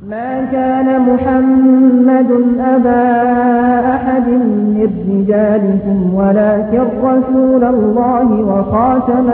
ما كان محمد أبا أحد من رجالكم ولكن رسول الله وخاتم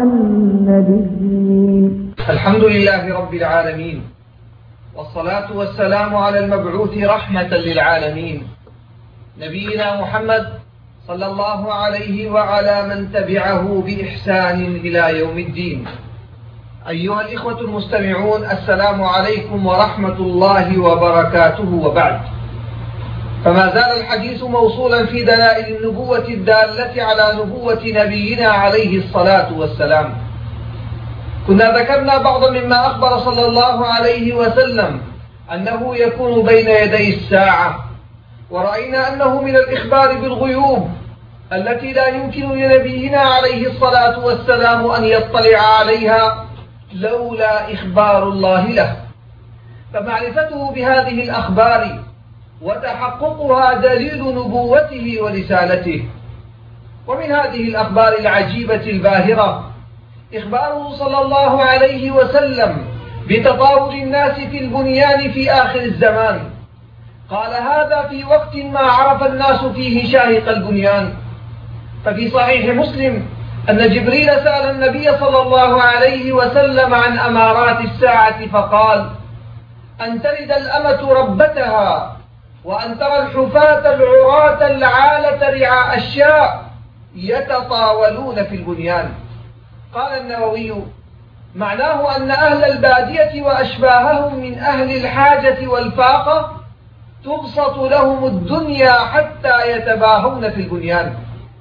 النبيين. الحمد لله رب العالمين، والصلاة والسلام على المبعوث رحمة للعالمين نبينا محمد صلى الله عليه وعلى من تبعه بإحسان إلى يوم الدين. أيها الإخوة المستمعون، السلام عليكم ورحمة الله وبركاته، وبعد. فما زال الحديث موصولا في دلائل النبوة الدالة على نبوة نبينا عليه الصلاة والسلام. كنا ذكرنا بعضا مما أخبر صلى الله عليه وسلم أنه يكون بين يدي الساعة، ورأينا أنه من الإخبار بالغيوب التي لا يمكن لنبينا عليه الصلاة والسلام أن يطلع عليها لولا إخبار الله له، فمعرفته بهذه الأخبار وتحققها دليل نبوته ورسالته. ومن هذه الأخبار العجيبة الباهرة إخباره صلى الله عليه وسلم بتطاول الناس في البنيان في آخر الزمان. قال هذا في وقت ما عرف الناس فيه شاهق البنيان. ففي صحيح مسلم أن جبريل سأل النبي صلى الله عليه وسلم عن أمارات الساعة فقال: أن تلد الأمة ربتها، وأن ترى الحفاة العراة العالة رعاء الشاء يتطاولون في البنيان. قال النووي: معناه أن أهل البادية وأشباههم من أهل الحاجة والفاقة تبسط لهم الدنيا حتى يتباهون في البنيان.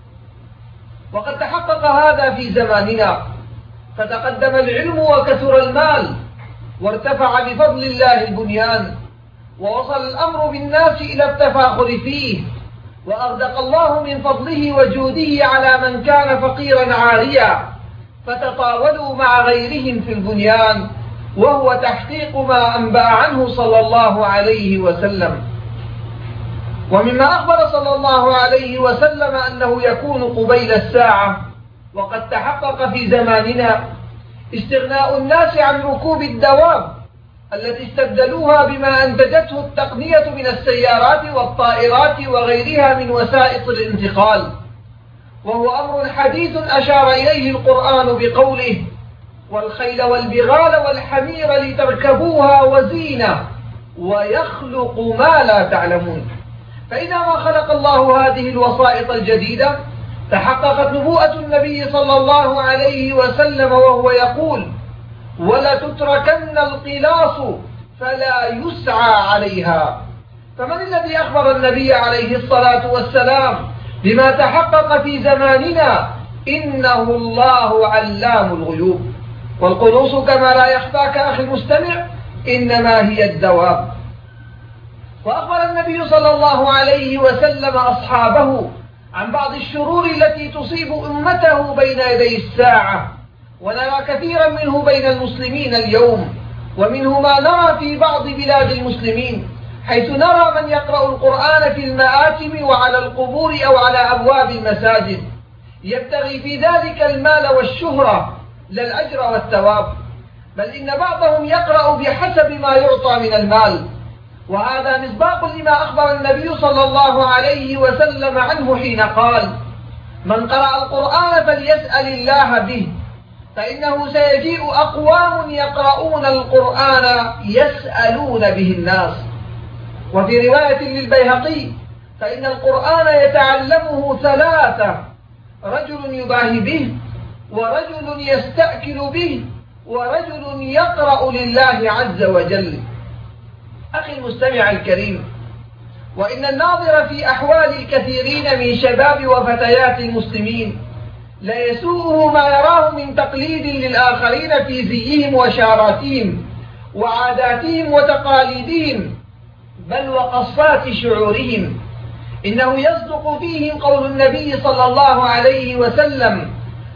وقد تحقق هذا في زماننا، فتقدم العلم وكثر المال، وارتفع بفضل الله البنيان، ووصل الأمر بالناس إلى التفاخر فيه، وأغدق الله من فضله وجوده على من كان فقيرا عاريا، فتطاولوا مع غيرهم في البنيان، وهو تحقيق ما أنبأ عنه صلى الله عليه وسلم. ومما أخبر صلى الله عليه وسلم أنه يكون قبيل الساعة وقد تحقق في زماننا استغناء الناس عن ركوب الدواب التي استبدلوها بما أنتجته التقنية من السيارات والطائرات وغيرها من وسائط الانتقال، وهو أمر حديث أشار إليه القرآن بقوله: والخيل والبغال والحمير لتركبوها وزينة ويخلق ما لا تعلمون. فإذا ما خلق الله هذه الوسائط الجديدة تحققت نبوءة النبي صلى الله عليه وسلم وهو يقول: ولتتركن القلاص فلا يسعى عليها. فمن الذي أخبر النبي عليه الصلاة والسلام بما تحقق في زماننا؟ إنه الله علام الغيوب. والقلوص كما لا يخفاك أخي المستمع إنما هي الدواب. وأخبر النبي صلى الله عليه وسلم أصحابه عن بعض الشرور التي تصيب أمته بين يدي الساعة، ونرى كثيرا منه بين المسلمين اليوم، ومنه ما نرى في بعض بلاد المسلمين، حيث نرى من يقرأ القرآن في المآتم وعلى القبور أو على أبواب المساجد يبتغي في ذلك المال والشهرة لا الأجر والثواب، بل إن بعضهم يقرأ بحسب ما يعطى من المال. وهذا مصداق لما أخبر النبي صلى الله عليه وسلم عنه حين قال: من قرأ القرآن فليسأل الله به، فإنه سيجيء أقوام يقرؤون القرآن يسألون به الناس. وفي رواية للبيهقي: فإن القرآن يتعلمه ثلاثة: رجل يباهي به، ورجل يستأكل به، ورجل يقرأ لله عز وجل. أخي المستمع الكريم، وإن الناظر في أحوال الكثيرين من شباب وفتيات المسلمين لا يسوءه ما يراه من تقليد للآخرين في زيهم وشاراتهم وعاداتهم وتقاليدهم، بل وقصات شعورهم. إنه يصدق فيهم قول النبي صلى الله عليه وسلم: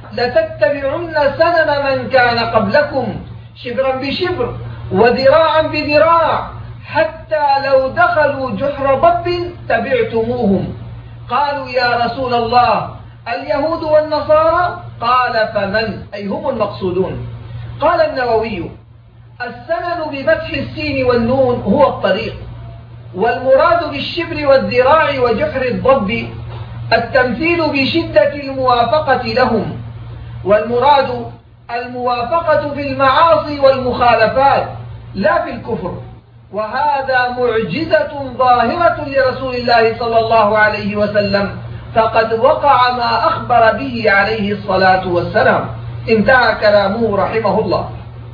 لتتبعن سنن من كان قبلكم شبرا بشبر وذراعا بذراع حتى لو دخلوا جحر ضب تبعتموهم. قالوا: يا رسول الله، اليهود والنصارى؟ قال: فمن؟ أي هم المقصودون. قال النووي: السنن بفتح السين والنون هو الطريق، والمراد بالشبر والذراع وجحر الضب التمثيل بشدة الموافقة لهم، والمراد الموافقة في المعاصي والمخالفات لا في الكفر، وهذا معجزة ظاهرة لرسول الله صلى الله عليه وسلم، فقد وقع ما أخبر به عليه الصلاة والسلام. انتهى كلامه رحمه الله.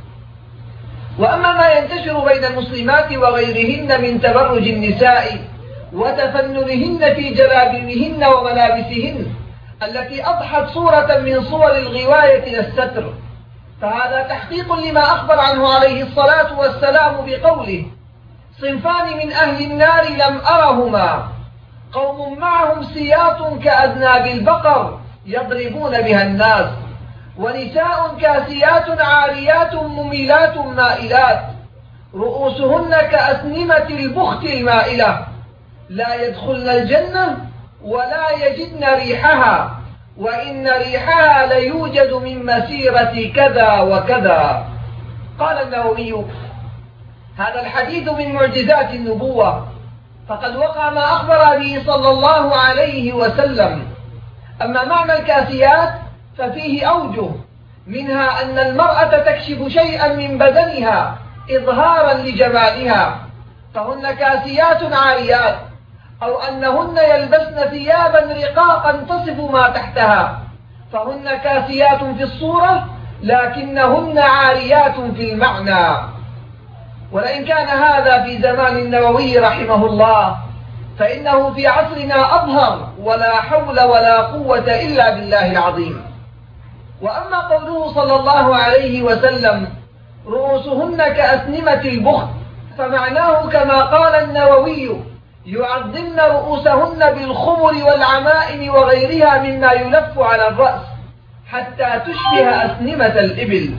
وأما ما ينتشر بين المسلمات وغيرهن من تبرج النساء وتفننهن في جلابيبهن وملابسهن التي أضحت صورة من صور الغواية إلى الستر، فهذا تحقيق لما أخبر عنه عليه الصلاة والسلام بقوله: صنفان من أهل النار لم أرهما، قوم معهم سياط كأذناب البقر يضربون بها الناس، ونساء كاسيات عاريات مميلات مائلات رؤوسهن كأسنمة البخت المائلة، لا يدخلن الجنة ولا يجدن ريحها، وإن ريحها ليوجد من مسيرة كذا وكذا. قال النووي: هذا الحديث من معجزات النبوة، فقد وقع ما أخبر به صلى الله عليه وسلم. أما معنى الكاسيات ففيه أوجه، منها أن المرأة تكشف شيئا من بدنها إظهارا لجمالها، فهن كاسيات عاريات، أو أنهن يلبسن ثيابا رقاقا تصف ما تحتها، فهن كاسيات في الصورة لكنهن عاريات في المعنى. ولئن كان هذا في زمان النووي رحمه الله، فإنه في عصرنا أظهر، ولا حول ولا قوة إلا بالله العظيم. وأما قوله صلى الله عليه وسلم: رؤوسهن كأسنمة البخت، فمعناه كما قال النووي: يعظمن رؤوسهن بالخمر والعمائم وغيرها مما يلف على الرأس حتى تشبه أسنمة الإبل.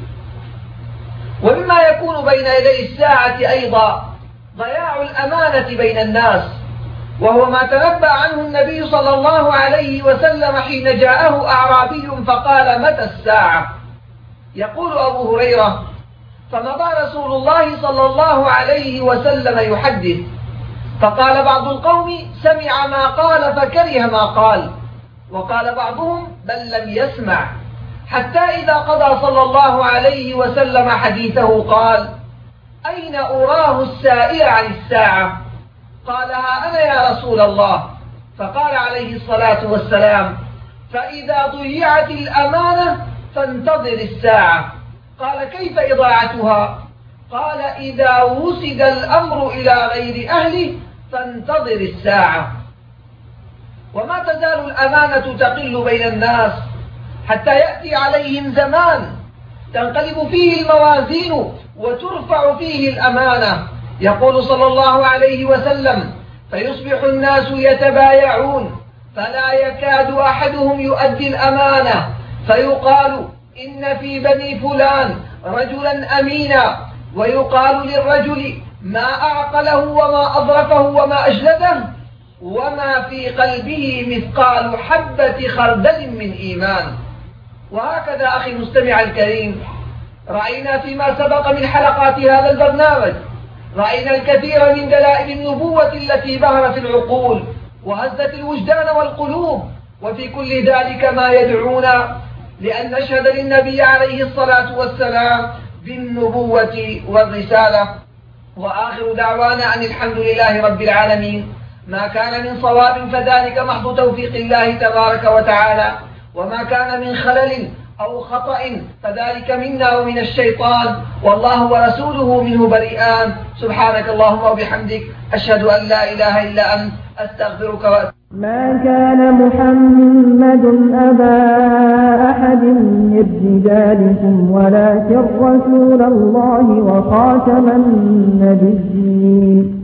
ومما يكون بين يدي الساعة أيضا ضياع الأمانة بين الناس، وهو ما تنبأ عنه النبي صلى الله عليه وسلم حين جاءه أعرابي فقال: متى الساعة؟ يقول أبو هريرة: فمضى رسول الله صلى الله عليه وسلم يحدث، فقال بعض القوم: سمع ما قال فكره ما قال، وقال بعضهم: بل لم يسمع، حتى إذا قضى صلى الله عليه وسلم حديثه قال: أين أراه السائل عن الساعة؟ قال: ها أنا يا رسول الله. فقال عليه الصلاة والسلام: فإذا ضيعت الأمانة فانتظر الساعة. قال: كيف إضاعتها؟ قال: إذا وسد الأمر إلى غير أهله فانتظر الساعة. وما تزال الأمانة تقل بين الناس حتى يأتي عليهم زمان تنقلب فيه الموازين وترفع فيه الأمانة. يقول صلى الله عليه وسلم: فيصبح الناس يتبايعون فلا يكاد أحدهم يؤدي الأمانة، فيقال: إن في بني فلان رجلا أمينا، ويقال للرجل: ما أعقله وما أظرفه وما أجلده، وما في قلبه مثقال حبة خردل من إيمان. وهكذا أخي المستمع الكريم، رأينا فيما سبق من حلقات هذا البرنامج، رأينا الكثير من دلائل النبوة التي بهرت العقول وهزت الوجدان والقلوب، وفي كل ذلك ما يدعونا لأن نشهد للنبي عليه الصلاة والسلام بالنبوة والرسالة. وآخر دعوانا أن الحمد لله رب العالمين. ما كان من صواب فذلك محض توفيق الله تبارك وتعالى، وما كان من خلل أو خطأ فذلك منا ومن الشيطان، والله ورسوله منه بريئان. سبحانك اللهم وبحمدك، أشهد أن لا إله إلا أنت، أستغفرك وأتوب. ما كان محمد أبا أحد من رجالكم ولكن رسول الله وخاتم النبيين.